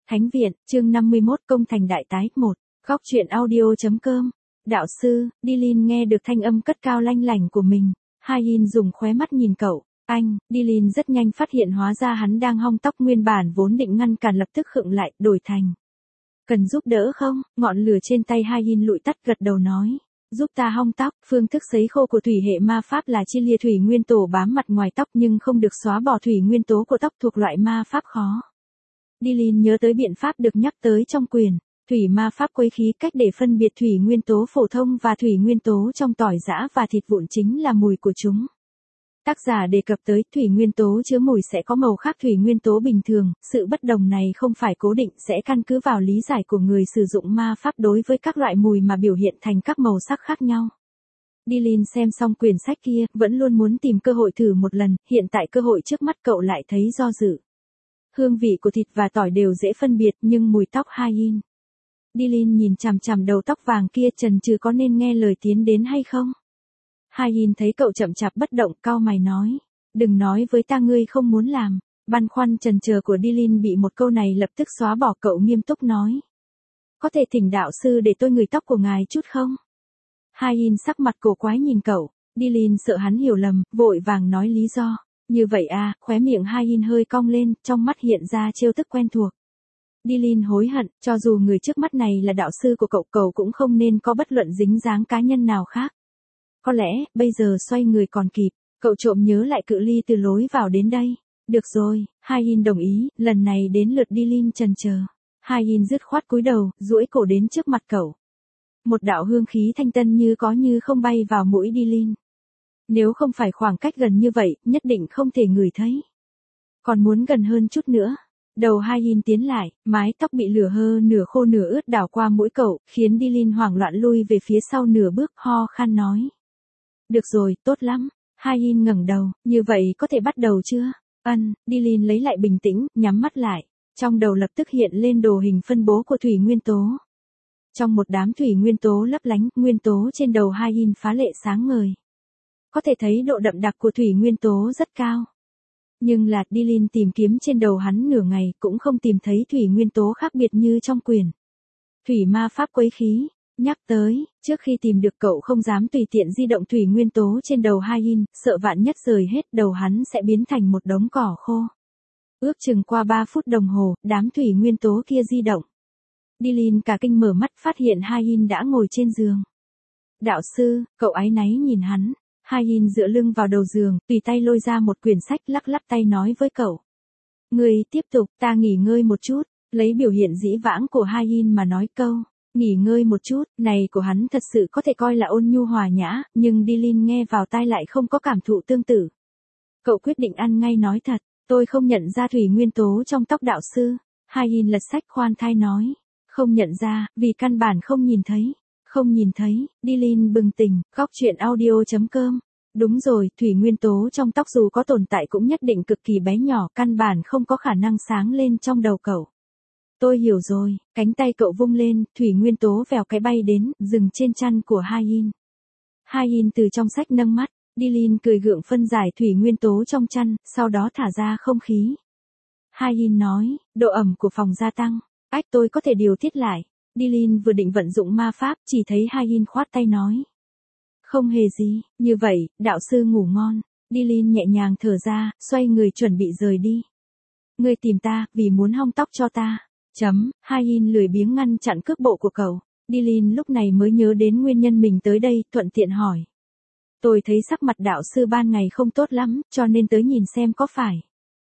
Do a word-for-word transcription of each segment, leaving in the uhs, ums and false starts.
Thánh viện, chương năm mươi mốt công thành đại tái, một. Góc truyện audio.com. Đạo sư, Dilin nghe được thanh âm cất cao lanh lảnh của mình. Hai-in dùng khóe mắt nhìn cậu. Anh, Dilin rất nhanh phát hiện hóa ra hắn đang hong tóc, nguyên bản vốn định ngăn cản lập tức khựng lại, đổi thành. Cần giúp đỡ không? Ngọn lửa trên tay Hai-in lụi tắt, gật đầu nói. Giúp ta hong tóc. Phương thức sấy khô của thủy hệ ma pháp là chia lìa thủy nguyên tố bám mặt ngoài tóc nhưng không được xóa bỏ thủy nguyên tố của tóc, thuộc loại ma pháp khó. Dilin nhớ tới biện pháp được nhắc tới trong quyển Thủy ma pháp quấy khí, cách để phân biệt thủy nguyên tố phổ thông và thủy nguyên tố trong tỏi giã và thịt vụn chính là mùi của chúng. Tác giả đề cập tới thủy nguyên tố chứa mùi sẽ có màu khác thủy nguyên tố bình thường, sự bất đồng này không phải cố định, sẽ căn cứ vào lý giải của người sử dụng ma pháp đối với các loại mùi mà biểu hiện thành các màu sắc khác nhau. Dilin xem xong quyển sách kia, vẫn luôn muốn tìm cơ hội thử một lần, hiện tại cơ hội trước mắt cậu lại thấy do dự. Hương vị của thịt và tỏi đều dễ phân biệt, nhưng mùi tóc Hai-in. Dilin nhìn chằm chằm đầu tóc vàng kia, chần chừ có nên nghe lời tiến đến hay không. Hai-in thấy cậu chậm chạp bất động, cau mày nói. Đừng nói với ta ngươi không muốn làm. Băn khoăn chần chờ của Dilin bị một câu này lập tức xóa bỏ, cậu nghiêm túc nói. Có thể thỉnh đạo sư để tôi ngửi tóc của ngài chút không? Hai-in sắc mặt cổ quái nhìn cậu. Dilin sợ hắn hiểu lầm, vội vàng nói lý do. Như vậy à, khóe miệng Hai-in hơi cong lên, trong mắt hiện ra trêu tức quen thuộc. Dilin hối hận, cho dù người trước mắt này là đạo sư của cậu, cậu cũng không nên có bất luận dính dáng cá nhân nào khác. Có lẽ, bây giờ xoay người còn kịp, cậu trộm nhớ lại cự ly từ lối vào đến đây. Được rồi, Hai-in đồng ý, lần này đến lượt Dilin chần chờ. Hai-in dứt khoát cúi đầu, duỗi cổ đến trước mặt cậu. Một đạo hương khí thanh tân như có như không bay vào mũi Dilin. Nếu không phải khoảng cách gần như vậy, nhất định không thể ngửi thấy. Còn muốn gần hơn chút nữa. Đầu Hai-in tiến lại, mái tóc bị lửa hơ nửa khô nửa ướt đảo qua mũi cậu, khiến Dilin hoảng loạn lui về phía sau nửa bước, ho khan nói. Được rồi, tốt lắm. Hai-in ngẩng đầu, như vậy có thể bắt đầu chưa? Ân, Dilin lấy lại bình tĩnh, nhắm mắt lại. Trong đầu lập tức hiện lên đồ hình phân bố của thủy nguyên tố. Trong một đám thủy nguyên tố lấp lánh, nguyên tố trên đầu Hai-in phá lệ sáng ngời. Có thể thấy độ đậm đặc của thủy nguyên tố rất cao. Nhưng là Dilin tìm kiếm trên đầu hắn nửa ngày cũng không tìm thấy thủy nguyên tố khác biệt như trong quyển Thủy ma pháp quấy khí. Nhắc tới, trước khi tìm được cậu không dám tùy tiện di động thủy nguyên tố trên đầu Hai-in, sợ vạn nhất rời hết đầu hắn sẽ biến thành một đống cỏ khô. Ước chừng qua ba phút đồng hồ, đám thủy nguyên tố kia di động. Dilin cả kinh mở mắt phát hiện Hai-in đã ngồi trên giường. Đạo sư, cậu áy náy nhìn hắn. Hai-in dựa lưng vào đầu giường, tùy tay lôi ra một quyển sách, lắc lắc tay nói với cậu. Người tiếp tục, ta nghỉ ngơi một chút, lấy biểu hiện dĩ vãng của Hai-in mà nói câu. Nghỉ ngơi một chút, này của hắn thật sự có thể coi là ôn nhu hòa nhã, nhưng Dilin nghe vào tai lại không có cảm thụ tương tự. Cậu quyết định ăn ngay nói thật, tôi không nhận ra thủy nguyên tố trong tóc đạo sư. Hai-in lật sách khoan thai nói. Không nhận ra, vì căn bản không nhìn thấy. Không nhìn thấy, Dilin bừng tỉnh, góc truyện audio.com. Đúng rồi, thủy nguyên tố trong tóc dù có tồn tại cũng nhất định cực kỳ bé nhỏ, căn bản không có khả năng sáng lên trong đầu cậu. Tôi hiểu rồi, cánh tay cậu vung lên, thủy nguyên tố vèo cái bay đến, dừng trên chăn của Hai-in. Hai-in từ trong sách nâng mắt, Dilin cười gượng phân giải thủy nguyên tố trong chăn, sau đó thả ra không khí. Hai-in nói, độ ẩm của phòng gia tăng, ách tôi có thể điều tiết lại. Dilin vừa định vận dụng ma pháp, chỉ thấy Hai-in khoát tay nói. Không hề gì, như vậy, đạo sư ngủ ngon. Dilin nhẹ nhàng thở ra, xoay người chuẩn bị rời đi. Ngươi tìm ta, vì muốn hong tóc cho ta. Chấm, Hai-in lười biếng ngăn chặn cước bộ của cậu. Dilin lúc này mới nhớ đến nguyên nhân mình tới đây, thuận tiện hỏi. Tôi thấy sắc mặt đạo sư ban ngày không tốt lắm, cho nên tới nhìn xem có phải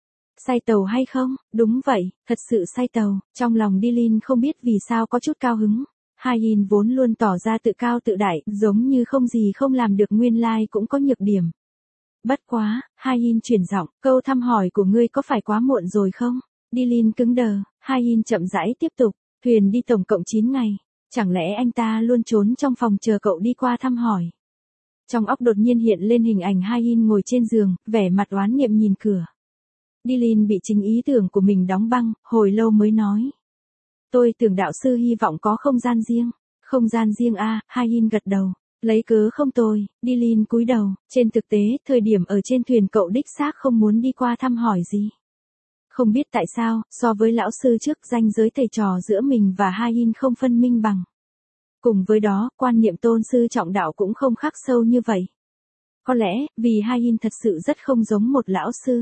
say tàu hay không? Đúng vậy, thật sự say tàu. Trong lòng Dilin không biết vì sao có chút cao hứng. Hai-in vốn luôn tỏ ra tự cao tự đại, giống như không gì không làm được, nguyên lai cũng có nhược điểm. Bất quá, Hai-in chuyển giọng, câu thăm hỏi của ngươi có phải quá muộn rồi không? Dilin cứng đờ, Hai-in chậm rãi tiếp tục, thuyền đi tổng cộng chín ngày. Chẳng lẽ anh ta luôn trốn trong phòng chờ cậu đi qua thăm hỏi? Trong óc đột nhiên hiện lên hình ảnh Hai-in ngồi trên giường, vẻ mặt oán niệm nhìn cửa. Dilin bị chính ý tưởng của mình đóng băng, hồi lâu mới nói. Tôi tưởng đạo sư hy vọng có không gian riêng. Không gian riêng à, Hai-in gật đầu. Lấy cớ không tôi, Dilin cúi đầu, trên thực tế, thời điểm ở trên thuyền cậu đích xác không muốn đi qua thăm hỏi gì. Không biết tại sao, so với lão sư trước, ranh giới thầy trò giữa mình và Ha-in không phân minh bằng. Cùng với đó, quan niệm tôn sư trọng đạo cũng không khắc sâu như vậy. Có lẽ, vì Ha-in thật sự rất không giống một lão sư.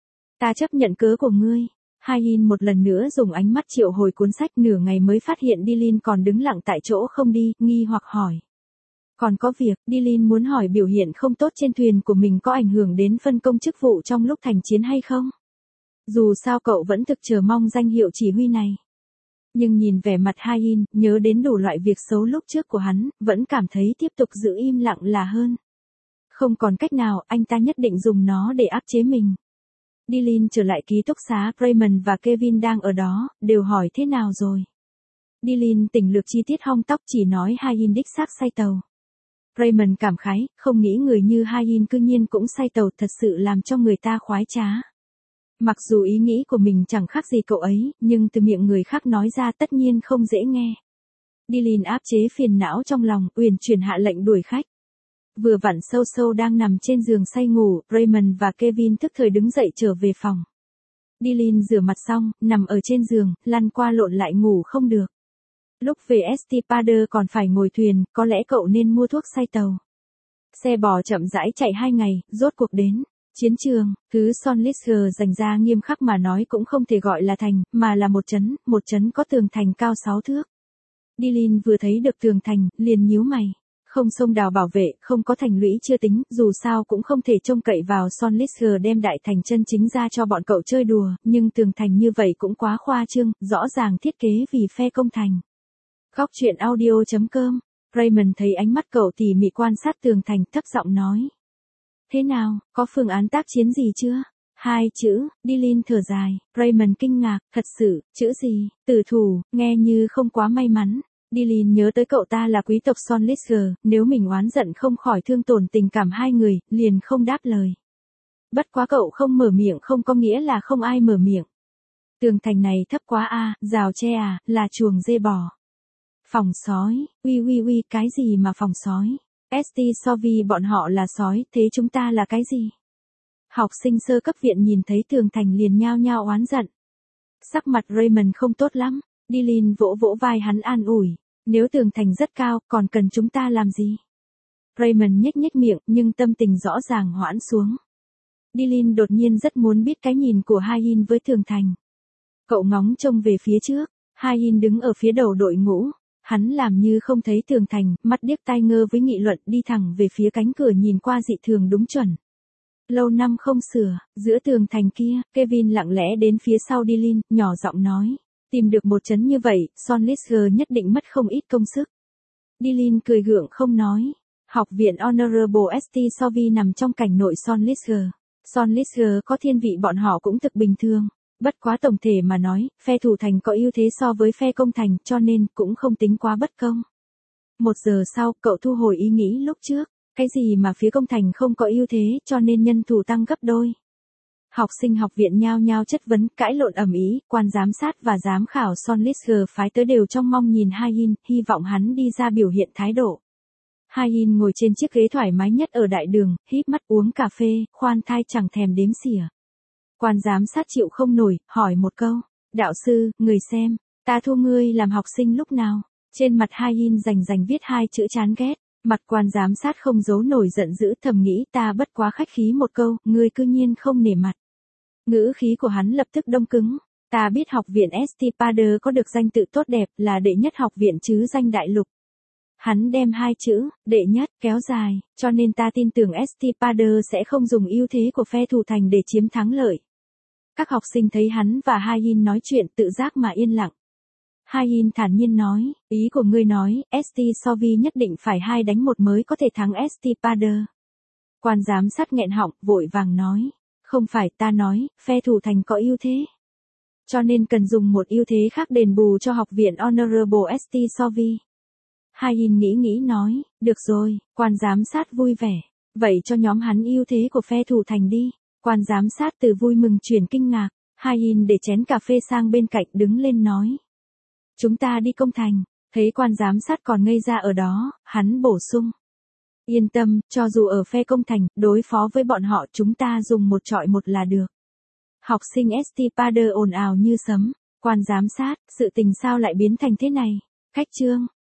Ta chấp nhận cớ của ngươi. Ha-in một lần nữa dùng ánh mắt triệu hồi cuốn sách, nửa ngày mới phát hiện Dylan còn đứng lặng tại chỗ không đi, nghi hoặc hỏi. Còn có việc, Dylan muốn hỏi biểu hiện không tốt trên thuyền của mình có ảnh hưởng đến phân công chức vụ trong lúc thành chiến hay không? Dù sao cậu vẫn thực chờ mong danh hiệu chỉ huy này. Nhưng nhìn vẻ mặt Ha-in, nhớ đến đủ loại việc xấu lúc trước của hắn, vẫn cảm thấy tiếp tục giữ im lặng là hơn. Không còn cách nào, anh ta nhất định dùng nó để áp chế mình. Dylan trở lại ký túc xá, Raymond và Kevin đang ở đó, đều hỏi thế nào rồi. Dylan tỉnh lược chi tiết hong tóc, chỉ nói Ha-in đích xác say tàu. Raymond cảm khái, không nghĩ người như Ha-in cư nhiên cũng say tàu, thật sự làm cho người ta khoái trá. Mặc dù ý nghĩ của mình chẳng khác gì cậu ấy, nhưng từ miệng người khác nói ra tất nhiên không dễ nghe. Dylan áp chế phiền não trong lòng, uyển chuyển hạ lệnh đuổi khách. Vừa vặn Sâu Sâu đang nằm trên giường say ngủ, Raymond và Kevin thức thời đứng dậy trở về phòng. Dylan rửa mặt xong, nằm ở trên giường, lăn qua lộn lại ngủ không được. Lúc về Estipader còn phải ngồi thuyền, có lẽ cậu nên mua thuốc say tàu. Xe bò chậm rãi chạy hai ngày, rốt cuộc đến. Chiến trường, thứ Sonlisger dành ra nghiêm khắc mà nói cũng không thể gọi là thành, mà là một trấn, một trấn có tường thành cao sáu thước. Dylan vừa thấy được tường thành, liền nhíu mày. Không sông đào bảo vệ, không có thành lũy chưa tính, dù sao cũng không thể trông cậy vào Sonlisger đem đại thành chân chính ra cho bọn cậu chơi đùa, nhưng tường thành như vậy cũng quá khoa trương, rõ ràng thiết kế vì phe công thành. Góc truyện audio chấm com, Raymond thấy ánh mắt cậu tỉ mỉ quan sát tường thành, thấp giọng nói. Thế nào, có phương án tác chiến gì chưa? Hai chữ, Dylan thở dài, Raymond kinh ngạc, thật sự, chữ gì? Tử thủ, nghe như không quá may mắn. Dylan nhớ tới cậu ta là quý tộc Sonlisger, nếu mình oán giận không khỏi thương tổn tình cảm hai người, liền không đáp lời. Bất quá cậu không mở miệng không có nghĩa là không ai mở miệng. Tường thành này thấp quá a, à, rào tre à, là chuồng dê bò. Phòng sói, uy uy uy, cái gì mà phòng sói? Esti Sovi bọn họ là sói, thế chúng ta là cái gì? Học sinh sơ cấp viện nhìn thấy tường thành liền nhao nhao oán giận. Sắc mặt Raymond không tốt lắm, Dylan vỗ vỗ vai hắn an ủi. Nếu tường thành rất cao, còn cần chúng ta làm gì? Raymond nhếch nhếch miệng, nhưng tâm tình rõ ràng hoãn xuống. Dylan đột nhiên rất muốn biết cái nhìn của Ha-in với tường thành. Cậu ngóng trông về phía trước, Ha-in đứng ở phía đầu đội ngũ. Hắn làm như không thấy tường thành, mắt điếc tai ngơ với nghị luận, đi thẳng về phía cánh cửa nhìn qua dị thường đúng chuẩn. Lâu năm không sửa, giữa tường thành kia, Kevin lặng lẽ đến phía sau Dylan, nhỏ giọng nói. Tìm được một trấn như vậy, Sonlisger nhất định mất không ít công sức. Dylan cười gượng không nói. Học viện Honorable Esti Sovi nằm trong cảnh nội Sonlisger. Sonlisger có thiên vị bọn họ cũng thực bình thường. Bất quá tổng thể mà nói, phe thủ thành có ưu thế so với phe công thành, cho nên cũng không tính quá bất công. Một giờ sau, cậu thu hồi ý nghĩ lúc trước. Cái gì mà phía công thành không có ưu thế, cho nên nhân thủ tăng gấp đôi. Học sinh học viện nhao nhao chất vấn, cãi lộn ầm ĩ, quan giám sát và giám khảo Sonlisger phái tới đều trong mong nhìn Ha-in, hy vọng hắn đi ra biểu hiện thái độ. Ha-in ngồi trên chiếc ghế thoải mái nhất ở đại đường, híp mắt uống cà phê, khoan thai chẳng thèm đếm xỉa. Quan giám sát chịu không nổi, hỏi một câu. Đạo sư, người xem, ta thu ngươi làm học sinh lúc nào? Trên mặt Ha-in rành rành viết hai chữ chán ghét. Mặt quan giám sát không giấu nổi giận dữ, thầm nghĩ ta bất quá khách khí một câu, ngươi cư nhiên không nể mặt. Ngữ khí của hắn lập tức đông cứng. Ta biết học viện Estipader có được danh tự tốt đẹp, là đệ nhất học viện chứ danh đại lục. Hắn đem hai chữ, đệ nhất, kéo dài, cho nên ta tin tưởng Estipader sẽ không dùng ưu thế của phe thủ thành để chiếm thắng lợi. Các học sinh thấy hắn và Ha-in nói chuyện tự giác mà yên lặng. Ha-in thản nhiên nói, ý của ngươi nói, Esti Sovi nhất định phải hai đánh một mới có thể thắng Estipader. Quan giám sát nghẹn họng, vội vàng nói, không phải, ta nói, phe thủ thành có ưu thế. Cho nên cần dùng một ưu thế khác đền bù cho học viện Honorable Esti Sovi. Ha-in nghĩ nghĩ nói, được rồi, quan giám sát vui vẻ. Vậy cho nhóm hắn ưu thế của phe thủ thành đi. Quan giám sát từ vui mừng chuyển kinh ngạc. Ha-in để chén cà phê sang bên cạnh đứng lên nói. Chúng ta đi công thành. Thấy quan giám sát còn ngây ra ở đó, hắn bổ sung. Yên tâm, cho dù ở phe công thành, đối phó với bọn họ chúng ta dùng một trọi một là được. Học sinh ét tê Pader ồn ào như sấm. Quan giám sát, sự tình sao lại biến thành thế này? Khách trương,